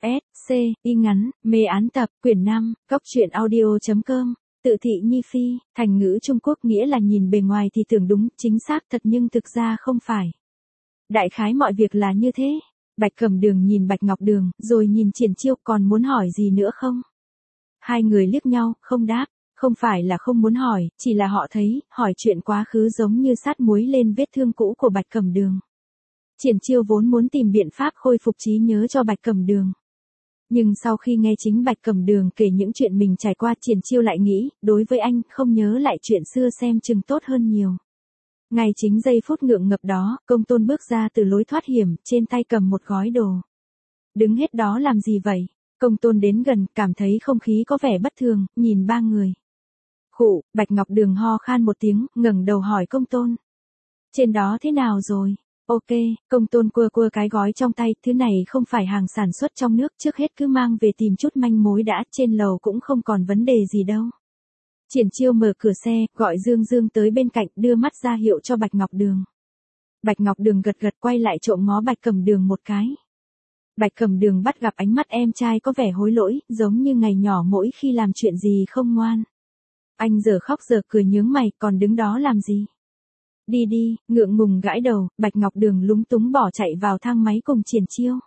S, C, Y ngắn, mê án tập, quyển 5, góc truyện audio.com, tự thị Nhi Phi, thành ngữ Trung Quốc nghĩa là nhìn bề ngoài thì tưởng đúng, chính xác thật nhưng thực ra không phải. Đại khái mọi việc là như thế. Bạch Cẩm Đường nhìn Bạch Ngọc Đường, rồi nhìn Triển Chiêu, còn muốn hỏi gì nữa không? Hai người liếc nhau, không đáp. Không phải là không muốn hỏi, chỉ là họ thấy, hỏi chuyện quá khứ giống như sát muối lên vết thương cũ của Bạch Cẩm Đường. Triển Chiêu vốn muốn tìm biện pháp khôi phục trí nhớ cho Bạch Cẩm Đường. Nhưng sau khi nghe chính Bạch Cẩm Đường kể những chuyện mình trải qua, Triển Chiêu lại nghĩ, đối với anh, không nhớ lại chuyện xưa xem chừng tốt hơn nhiều. Ngay chính giây phút ngượng ngập đó, Công Tôn bước ra từ lối thoát hiểm, trên tay cầm một gói đồ. Đứng hết đó làm gì vậy? Công Tôn đến gần, cảm thấy không khí có vẻ bất thường, nhìn ba người. Khụ, Bạch Ngọc Đường ho khan một tiếng, ngẩng đầu hỏi Công Tôn. Trên đó thế nào rồi? Ok, Công Tôn cua cái gói trong tay, thứ này không phải hàng sản xuất trong nước, trước hết cứ mang về tìm chút manh mối đã, trên lầu cũng không còn vấn đề gì đâu. Triển Chiêu mở cửa xe, gọi Dương Dương tới bên cạnh, đưa mắt ra hiệu cho Bạch Ngọc Đường. Bạch Ngọc Đường gật gật, quay lại trộm ngó Bạch Cẩm Đường một cái. Bạch Cẩm Đường bắt gặp ánh mắt em trai có vẻ hối lỗi, giống như ngày nhỏ mỗi khi làm chuyện gì không ngoan. Anh giờ khóc giờ cười nhướng mày, còn đứng đó làm gì? Đi đi, ngượng ngùng gãi đầu, Bạch Ngọc Đường lúng túng bỏ chạy vào thang máy cùng Triển Chiêu.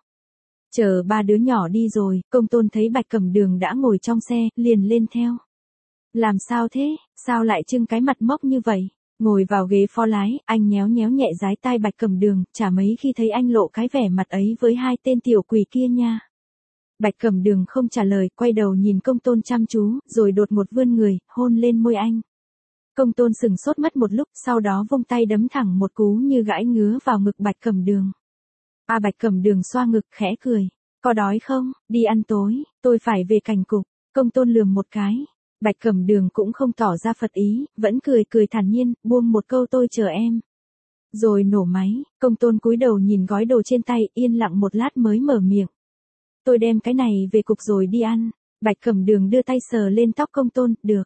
Chờ ba đứa nhỏ đi rồi, Công Tôn thấy Bạch Cẩm Đường đã ngồi trong xe, liền lên theo. Làm sao thế, sao lại trưng cái mặt mốc như vậy? Ngồi vào ghế phó lái, anh nhéo nhéo nhẹ dái tai Bạch Cẩm Đường, chả mấy khi thấy anh lộ cái vẻ mặt ấy với hai tên tiểu quỷ kia nha. Bạch Cẩm Đường không trả lời, quay đầu nhìn Công Tôn chăm chú, rồi đột một vươn người, hôn lên môi anh. Công Tôn sừng sốt mất một lúc, sau đó vung tay đấm thẳng một cú như gãi ngứa vào ngực Bạch Cẩm Đường. Bạch Cẩm Đường xoa ngực khẽ cười. Có đói không, đi ăn tối, tôi phải về cảnh cục. Công Tôn lườm một cái. Bạch Cẩm Đường cũng không tỏ ra phật ý, vẫn cười thản nhiên, buông một câu tôi chờ em. Rồi nổ máy, Công Tôn cúi đầu nhìn gói đồ trên tay, yên lặng một lát mới mở miệng. Tôi đem cái này về cục rồi đi ăn. Bạch Cẩm Đường đưa tay sờ lên tóc Công Tôn, được.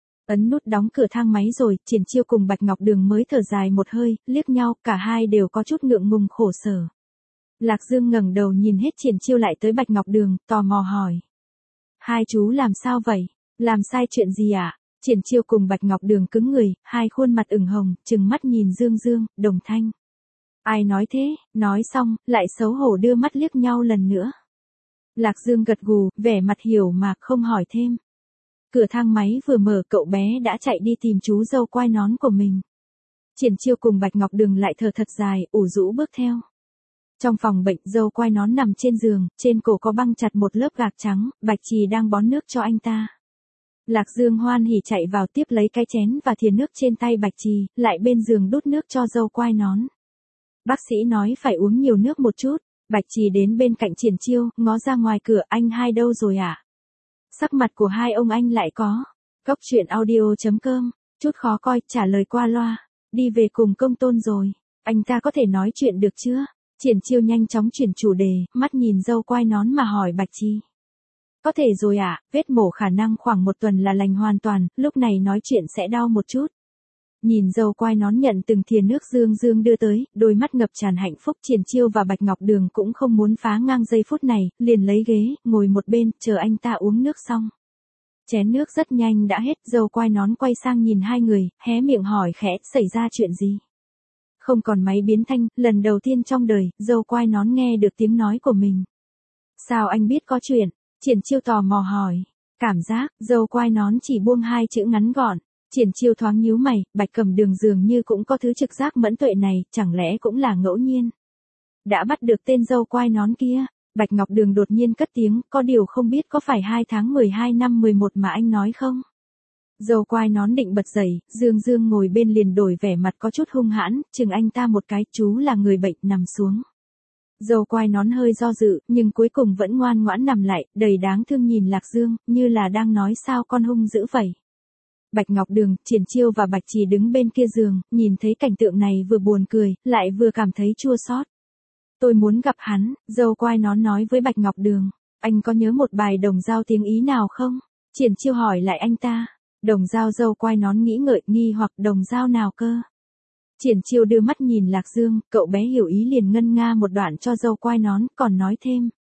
Ấn nút đóng cửa thang máy rồi, Triển Chiêu cùng Bạch Ngọc Đường mới thở dài một hơi, liếc nhau, cả hai đều có chút ngượng ngùng khổ sở. Lạc Dương ngẩng đầu nhìn hết Triển Chiêu lại tới Bạch Ngọc Đường, tò mò hỏi. Hai chú làm sao vậy? Làm sai chuyện gì ạ? Triển Chiêu cùng Bạch Ngọc Đường cứng người, hai khuôn mặt ửng hồng, trừng mắt nhìn Dương Dương, đồng thanh. Ai nói thế? Nói xong, lại xấu hổ đưa mắt liếc nhau lần nữa. Lạc Dương gật gù, vẻ mặt hiểu mà không hỏi thêm. Cửa thang máy vừa mở, cậu bé đã chạy đi tìm chú dâu quai nón của mình. Triển Chiêu cùng Bạch Ngọc Đường lại thở thật dài, ủ rũ bước theo. Trong phòng bệnh, dâu quai nón nằm trên giường, trên cổ có băng chặt một lớp gạc trắng, Bạch Trì đang bón nước cho anh ta. Lạc Dương hoan hỉ chạy vào tiếp lấy cái chén và thìa nước trên tay Bạch Trì, lại bên giường đút nước cho dâu quai nón. Bác sĩ nói phải uống nhiều nước một chút. Bạch Trì đến bên cạnh Triển Chiêu, ngó ra ngoài cửa, anh hai đâu rồi ạ? Sắc mặt của hai ông anh lại có. Góc truyện audio.com, chút khó coi, trả lời qua loa. Đi về cùng Công Tôn rồi. Anh ta có thể nói chuyện được chưa? Triển Chiêu nhanh chóng chuyển chủ đề, mắt nhìn dâu quai nón mà hỏi Bạch Trì. Có thể rồi ạ, vết mổ khả năng khoảng 1 tuần là lành hoàn toàn, lúc này nói chuyện sẽ đau một chút. Nhìn dâu quai nón nhận từng thìa nước Dương Dương đưa tới, đôi mắt ngập tràn hạnh phúc. Triển Chiêu và Bạch Ngọc Đường cũng không muốn phá ngang giây phút này, liền lấy ghế, ngồi một bên, chờ anh ta uống nước xong. Chén nước rất nhanh đã hết, dâu quai nón quay sang nhìn hai người, hé miệng hỏi khẽ, xảy ra chuyện gì? Không còn máy biến thanh, lần đầu tiên trong đời, dâu quai nón nghe được tiếng nói của mình. Sao anh biết có chuyện? Triển Chiêu tò mò hỏi. Cảm giác, dâu quai nón chỉ buông hai chữ ngắn gọn. Triển Chiêu thoáng nhíu mày, Bạch Cẩm Đường dường như cũng có thứ trực giác mẫn tuệ này, chẳng lẽ cũng là ngẫu nhiên. Đã bắt được tên dâu quai nón kia, Bạch Ngọc Đường đột nhiên cất tiếng, có điều không biết có phải 2 tháng 12 năm 11 mà anh nói không? Dâu quai nón định bật dậy, Dương Dương ngồi bên liền đổi vẻ mặt có chút hung hãn, chừng anh ta một cái, chú là người bệnh, nằm xuống. Dâu quai nón hơi do dự, nhưng cuối cùng vẫn ngoan ngoãn nằm lại, đầy đáng thương nhìn Lạc Dương, như là đang nói sao con hung dữ vậy. Bạch Ngọc Đường, Triển Chiêu và Bạch Trì đứng bên kia giường, nhìn thấy cảnh tượng này vừa buồn cười, lại vừa cảm thấy chua xót. Tôi muốn gặp hắn, dâu quai nón nói với Bạch Ngọc Đường. Anh có nhớ một bài đồng dao tiếng Ý nào không? Triển Chiêu hỏi lại anh ta. Đồng dao, dâu quai nón nghĩ ngợi, nghi hoặc đồng dao nào cơ? Triển Chiêu đưa mắt nhìn Lạc Dương, cậu bé hiểu ý liền ngân nga một đoạn cho dâu quai nón, còn nói thêm.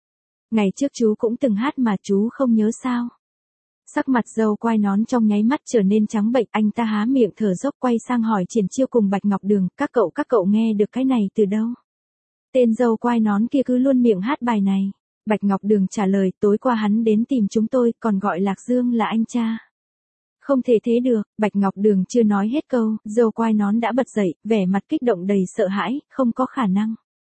Ngày trước chú cũng từng hát mà chú không nhớ sao? Sắc mặt dâu quai nón trong nháy mắt trở nên trắng bệch, anh ta há miệng thở dốc quay sang hỏi Triển Chiêu cùng Bạch Ngọc Đường, các cậu nghe được cái này từ đâu? Tên dâu quai nón kia cứ luôn miệng hát bài này. Bạch Ngọc Đường trả lời, tối qua hắn đến tìm chúng tôi, còn gọi Lạc Dương là anh cha. Không thể thế được, Bạch Ngọc Đường chưa nói hết câu, dâu quai nón đã bật dậy, vẻ mặt kích động đầy sợ hãi, không có khả năng.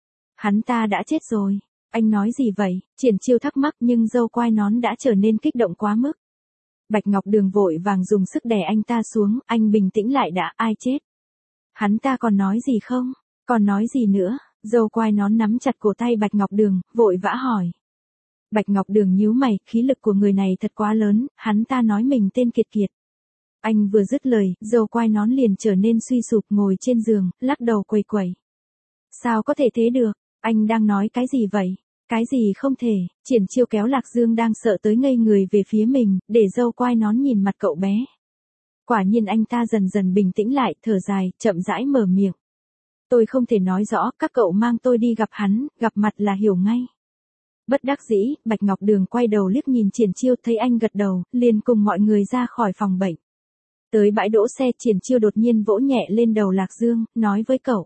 Hắn ta đã chết rồi. Anh nói gì vậy? Triển Chiêu thắc mắc nhưng dâu quai nón đã trở nên kích động quá mức. Bạch Ngọc Đường vội vàng dùng sức đè anh ta xuống, anh bình tĩnh lại đã, ai chết? Hắn ta còn nói gì không? Còn nói gì nữa? Dâu quai nón nắm chặt cổ tay Bạch Ngọc Đường, vội vã hỏi. Bạch Ngọc Đường nhíu mày, khí lực của người này thật quá lớn, hắn ta nói mình tên Kiệt Kiệt. Anh vừa dứt lời, dâu quai nón liền trở nên suy sụp ngồi trên giường, lắc đầu quẩy quẩy. Sao có thể thế được? Anh đang nói cái gì vậy? Cái gì không thể? Triển Chiêu kéo Lạc Dương đang sợ tới ngây người về phía mình, để dâu quai nón nhìn mặt cậu bé. Quả nhiên anh ta dần dần bình tĩnh lại, thở dài, chậm rãi mở miệng. Tôi không thể nói rõ, các cậu mang tôi đi gặp hắn, gặp mặt là hiểu ngay. Bất đắc dĩ, Bạch Ngọc Đường quay đầu liếc nhìn Triển Chiêu, thấy anh gật đầu, liền cùng mọi người ra khỏi phòng bệnh. Tới bãi đỗ xe, Triển Chiêu đột nhiên vỗ nhẹ lên đầu Lạc Dương, nói với cậu.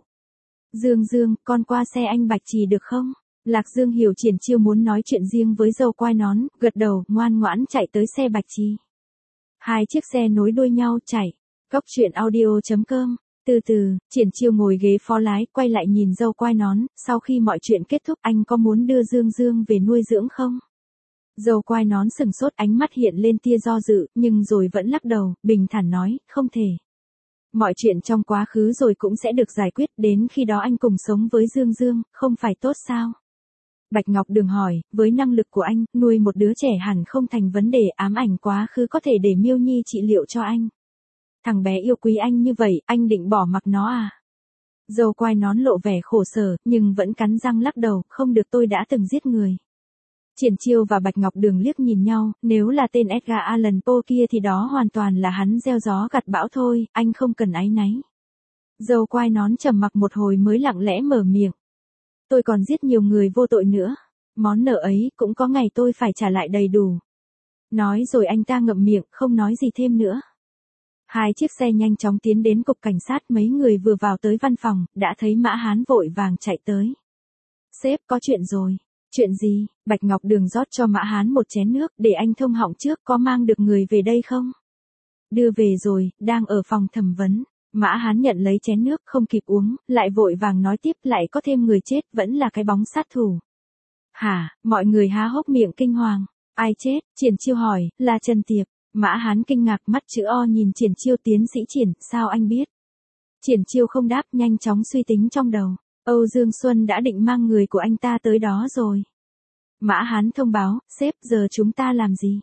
Dương, con qua xe anh Bạch Trì được không? Lạc Dương hiểu Triển Chiêu muốn nói chuyện riêng với dâu quai nón, gật đầu, ngoan ngoãn chạy tới xe Bạch Trì. Hai chiếc xe nối đuôi nhau chạy. Cốc truyện audio.com. Từ từ, Triển Chiêu ngồi ghế phó lái, quay lại nhìn dâu quai nón, sau khi mọi chuyện kết thúc anh có muốn đưa Dương về nuôi dưỡng không? Dâu quai nón sừng sốt, ánh mắt hiện lên tia do dự, nhưng rồi vẫn lắc đầu, bình thản nói, không thể. Mọi chuyện trong quá khứ rồi cũng sẽ được giải quyết, đến khi đó anh cùng sống với Dương, không phải tốt sao? Bạch Ngọc Đường hỏi, với năng lực của anh, nuôi một đứa trẻ hẳn không thành vấn đề, ám ảnh quá khứ có thể để Miêu Nhi trị liệu cho anh. Thằng bé yêu quý anh như vậy, anh định bỏ mặc nó à? Dâu quai nón lộ vẻ khổ sở, nhưng vẫn cắn răng lắc đầu, không được, tôi đã từng giết người. Triển Chiêu và Bạch Ngọc Đường liếc nhìn nhau, nếu là tên Edgar Allan Poe kia thì đó hoàn toàn là hắn gieo gió gặt bão thôi, anh không cần áy náy. Dâu quai nón trầm mặc một hồi mới lặng lẽ mở miệng. Tôi còn giết nhiều người vô tội nữa. Món nợ ấy cũng có ngày tôi phải trả lại đầy đủ. Nói rồi anh ta ngậm miệng, không nói gì thêm nữa. Hai chiếc xe nhanh chóng tiến đến cục cảnh sát, mấy người vừa vào tới văn phòng, đã thấy Mã Hán vội vàng chạy tới. Sếp, có chuyện rồi. Chuyện gì? Bạch Ngọc Đường rót cho Mã Hán một chén nước, để anh thông họng trước, có mang được người về đây không? Đưa về rồi, đang ở phòng thẩm vấn. Mã Hán nhận lấy chén nước, không kịp uống, lại vội vàng nói tiếp, lại có thêm người chết, vẫn là cái bóng sát thủ. Hả? Mọi người há hốc miệng kinh hoàng. Ai chết? Triển Chiêu hỏi, là Trần Tiệp. Mã Hán kinh ngạc, mắt chữ O nhìn Triển Chiêu, tiến sĩ Triển, sao anh biết? Triển Chiêu không đáp, nhanh chóng suy tính trong đầu. Âu Dương Xuân đã định mang người của anh ta tới đó rồi. Mã Hán thông báo, sếp, giờ chúng ta làm gì?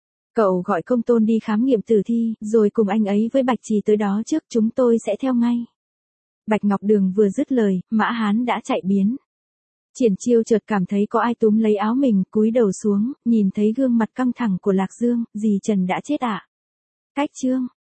Cậu gọi Công Tôn đi khám nghiệm tử thi, rồi cùng anh ấy với Bạch Trì tới đó trước, chúng tôi sẽ theo ngay. Bạch Ngọc Đường vừa dứt lời, Mã Hán đã chạy biến. Triển Chiêu chợt cảm thấy có ai túm lấy áo mình, cúi đầu xuống, nhìn thấy gương mặt căng thẳng của Lạc Dương, dì Trần đã chết ạ. Cách chương.